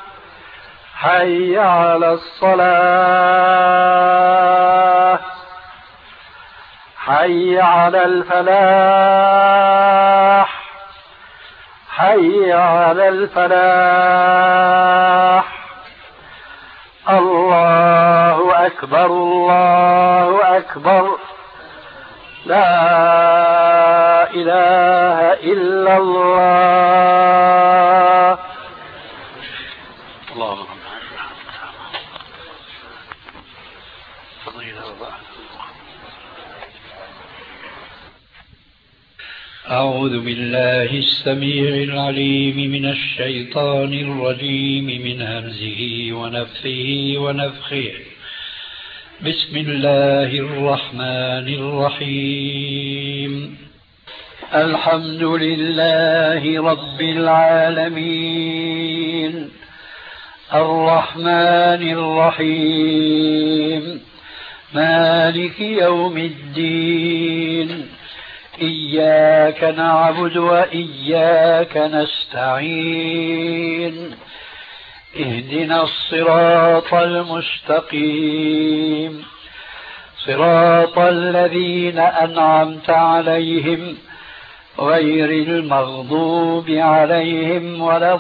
Speaker 4: حي على الصلاة حي على الفلاح حي على الفلاح الله أكبر الله أكبر لا إله إلا الله. اللهم أعوذ بالله السميع العليم من الشيطان الرجيم من همزه ونفثه ونفخه. بسم الله الرحمن الرحيم. الحمد لله رب العالمين الرحمن الرحيم مالك يوم الدين إياك نعبد وإياك نستعين اهدنا الصراط المستقيم صراط الذين أنعمت عليهم غير المغضوب عليهم ولا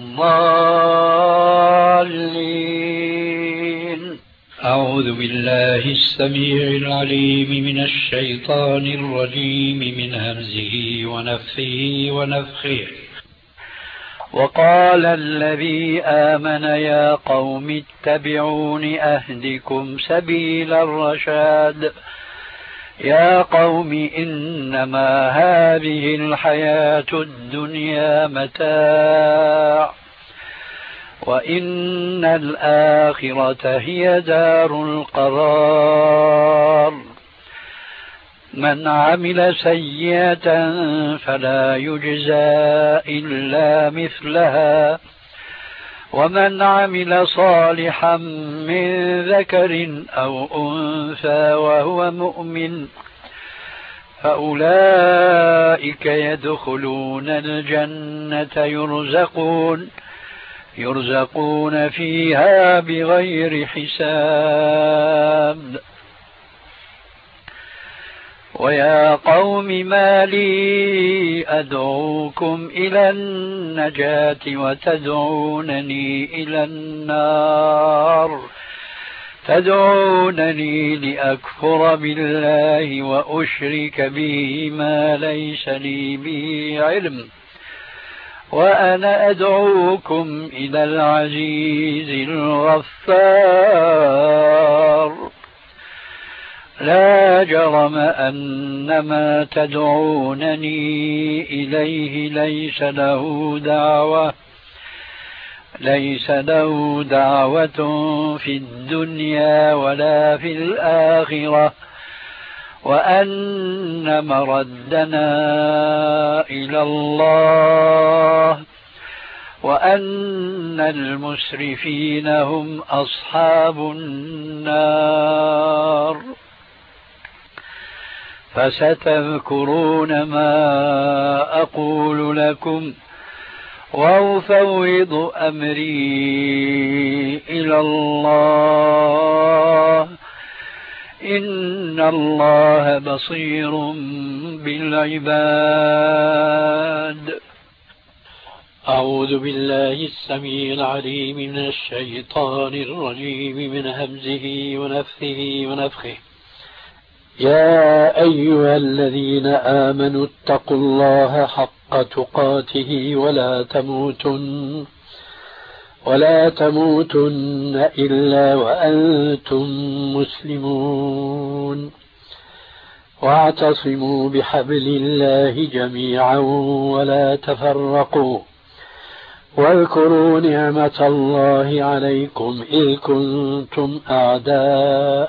Speaker 4: الضالين. أعوذ بالله السميع العليم من الشيطان الرجيم من همزه ونفثه ونفخه. وقال الذي آمن يا قوم اتبعون أهدكم سبيل الرشاد يا قوم إنما هذه الحياة الدنيا متاع وإن الآخرة هي دار القرار من عمل سيئة فلا يجزى إلا مثلها ومن عمل صالحا من ذكر أو أنثى وهو مؤمن فأولئك يدخلون الجنة يرزقون فيها بغير حساب. ويا قوم ما لي أدعوكم إلى النجاة وتدعونني إلى النار تدعونني لأكفر بالله وأشرك به ما ليس لي به علم وأنا أدعوكم إلى العزيز الغفار لا جرم أن ما تدعونني إليه ليس له دعوة في الدنيا ولا في الآخرة وأن مردنا إلى الله وأن المسرفين هم أصحاب النار. فستذكرون ما أقول لكم وأفوض أمري إلى الله إن الله بصير بالعباد. أعوذ بالله السميع العليم من الشيطان الرجيم من همزه ونفثه ونفخه. يا أيها الذين آمنوا اتقوا الله حق تقاته ولا تموتن إلا وأنتم مسلمون واعتصموا بحبل الله جميعا ولا تفرقوا واذكروا نعمة الله عليكم إذ كنتم أعداء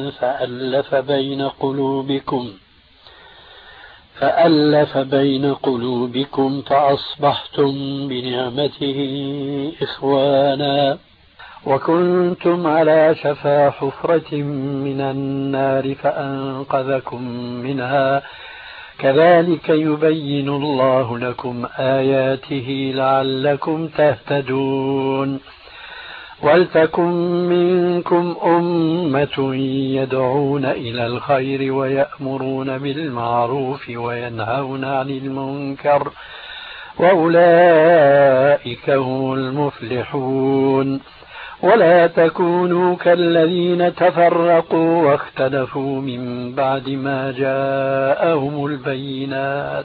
Speaker 4: فألف بين قلوبكم فأصبحتم بنعمته إخوانا وكنتم على شفا حفرة من النار فأنقذكم منها كذلك يبين الله لكم آياته لعلكم تهتدون. ولتكن منكم أمة يدعون إلى الخير ويأمرون بالمعروف وينهون عن المنكر وأولئك هم المفلحون. ولا تكونوا كالذين تفرقوا واختلفوا من بعد ما جاءهم البينات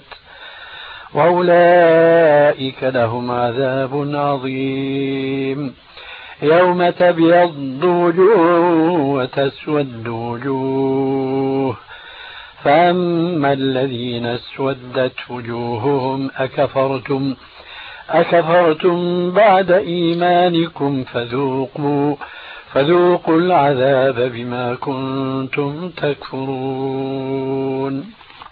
Speaker 4: وأولئك لهم عذاب عظيم. يوم تبيض وجوه وتسود وجوه فأما الذين اسودت وجوههم أكفرتم بعد إيمانكم فذوقوا العذاب بما كنتم تكفرون.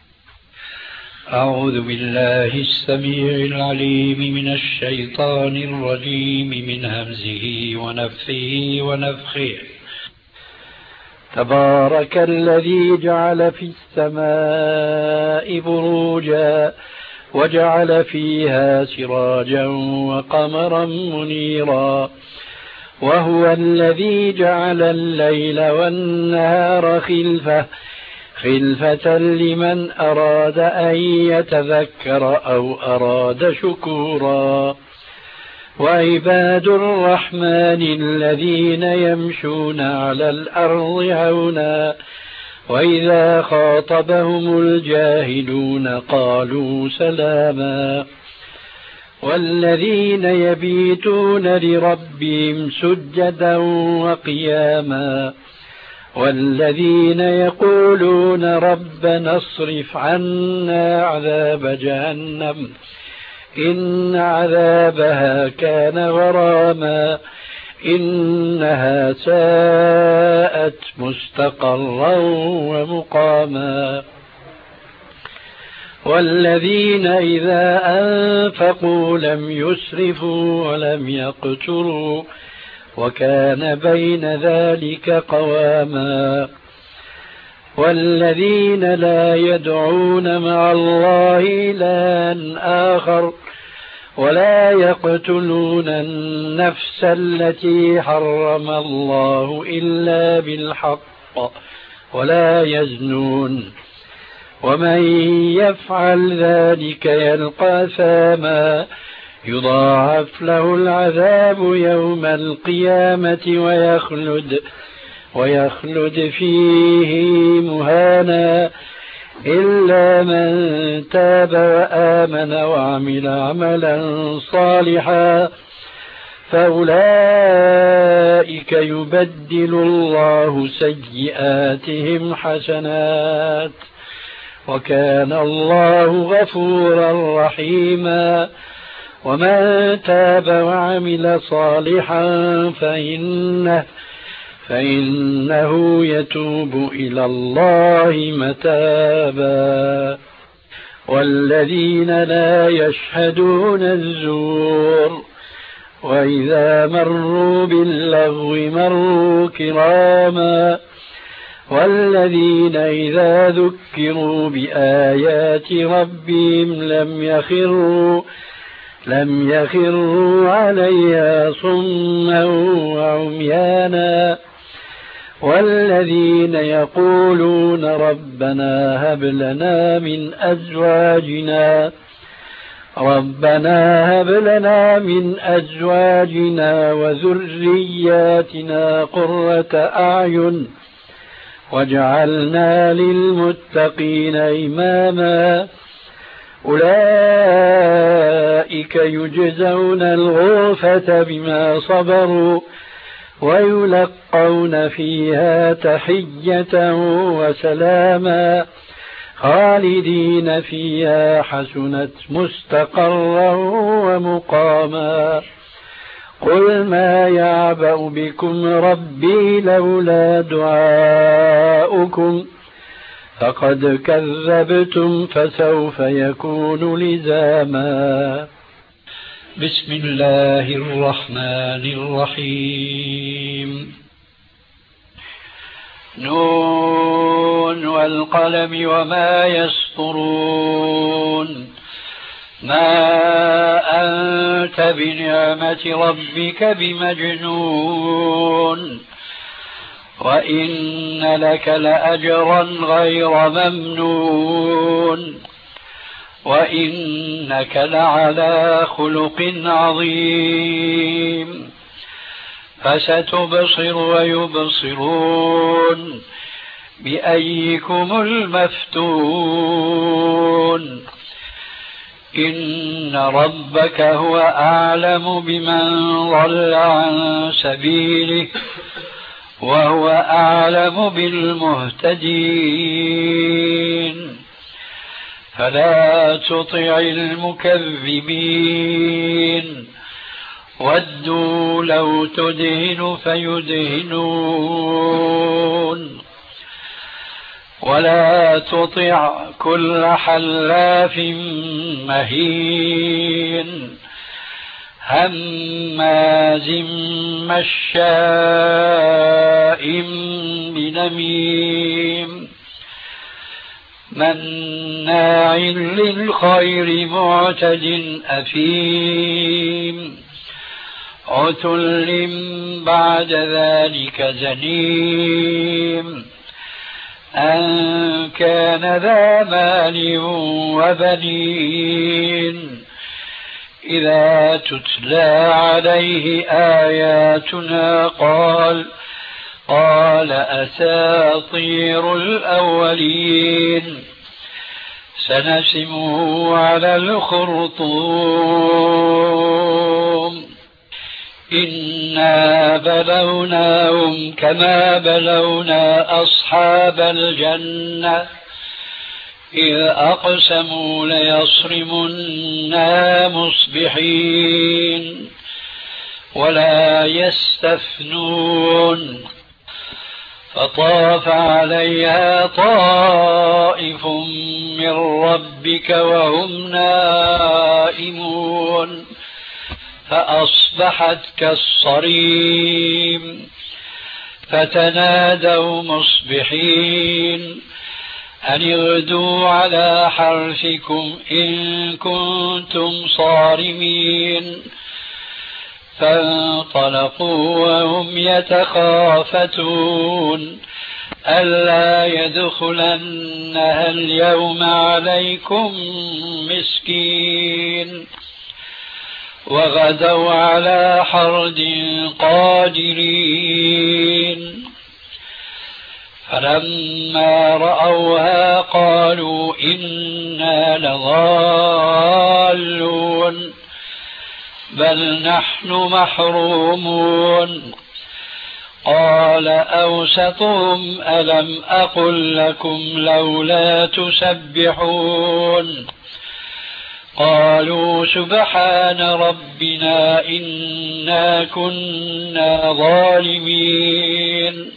Speaker 4: أعوذ بالله السميع العليم من الشيطان الرجيم من همزه ونفثه ونفخه.
Speaker 5: تبارك الذي جعل في السماء بروجا وجعل فيها سراجا وقمرا منيرا وهو الذي جعل الليل والنهار خلفة لمن أراد أن يتذكر أو أراد شكورا وعباد الرحمن الذين يمشون على الأرض هونا وإذا خاطبهم الجاهلون قالوا سلاما والذين يبيتون لربهم سجدا وقياما والذين يقولون ربنا اصرف عنا عذاب جهنم إن عذابها كان غراما إنها ساءت مستقرا ومقاما والذين إذا أنفقوا لم يسرفوا ولم يقتروا وكان بين ذلك قواما والذين لا يدعون مع الله إلها آخر ولا يقتلون النفس التي حرم الله إلا بالحق ولا يزنون ومن يفعل ذلك يلقى أثاما يضاعف له العذاب يوم القيامة ويخلد فيه مهانا إلا من تاب وآمن وعمل عملا صالحا فأولئك يبدل الله سيئاتهم حسنات وكان الله غفورا رحيما ومن تاب وعمل صالحا فإنه يتوب إلى الله متابا والذين لا يشهدون الزور وإذا مروا باللغو مروا كراما والذين إذا ذكروا بآيات ربهم لم يخروا عليها صما وعميانا والذين يقولون ربنا هب لنا من أزواجنا وذرياتنا قرة أعين واجعلنا للمتقين إماما أولئك يجزون الغرفة بما صبروا ويلقون فيها تحية وسلاما خالدين فيها حسنت مستقرا ومقاما قل ما يعبأ بكم ربي لولا دعاؤكم فقد كذبتم فسوف يكون لزاما بسم الله الرحمن الرحيم نون والقلم وما يسطرون ما أنت بنعمة ربك بمجنون وإن لك لأجرا غير ممنون وإنك لعلى خلق عظيم فستبصر ويبصرون بأيكم المفتون إن ربك هو أعلم بمن ضل عن سبيله وهو أعلم بالمهتدين فلا تطع المكذبين ودوا لو تدهن فيدهنون ولا تطع كل حلاف مهين هماز مشاء نميم مناع للخير معتد أثيم عتل بعد ذلك زنيم أن كان ذا مال وبنين إذا تتلى عليه آياتنا قال أساطير الأولين سنسمه على الخرطوم إنا بلوناهم كما بلونا أصحاب الجنة إذ أقسموا ليصرمنها مصبحين ولا يستثنون فطاف عليها طائف من ربك وهم نائمون فأصبحت كالصريم فتنادوا مصبحين أن اغدوا على حرثكم إن كنتم صارمين فانطلقوا وهم يتخافتون ألا يدخلنها اليوم عليكم مسكين وغدوا على حرد قادرين فلما رأوها قالوا إنا لضالون بل نحن محرومون قال أوسطهم ألم أقل لكم لولا تسبحون قالوا سبحان ربنا إنا كنا ظالمين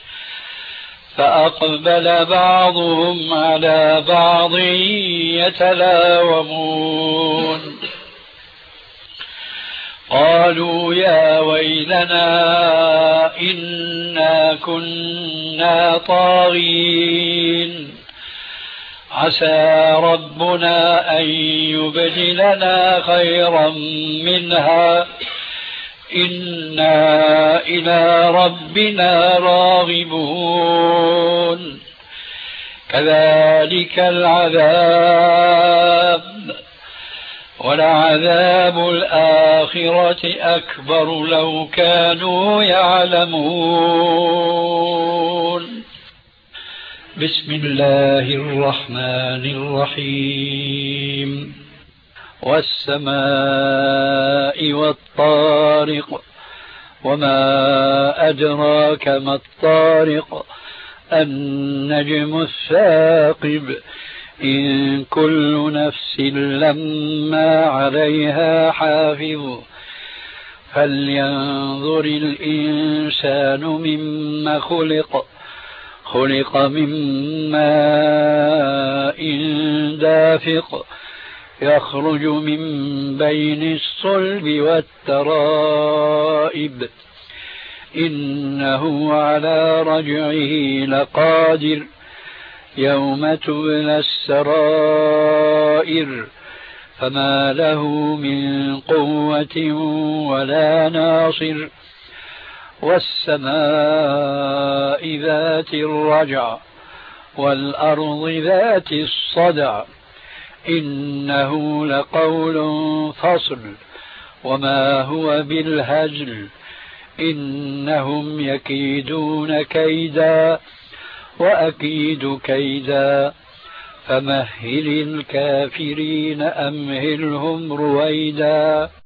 Speaker 5: فأقبل بعضهم على بعض يتلاومون قالوا يا ويلنا إنا كنا طاغين عسى ربنا أن يبدلنا خيرا منها إنا إلى ربنا راغبون كذلك العذاب ولعذاب الآخرة أكبر لو كانوا يعلمون بسم الله الرحمن الرحيم والسماء والطارق وما أدراك ما الطارق النجم الثاقب إن كل نفس لما عليها حافظ فلينظر الإنسان مما خلق من ماء دافق يخرج من بين الصلب والترائب إنه على رجعه لقادر يوم تبلى السرائر فما له من قوة ولا ناصر والسماء ذات الرجع والأرض ذات الصدع إنه لقول فصل وما هو بالهزل إنهم يكيدون كيدا وأكيد كيدا فمهل الكافرين أمهلهم رويدا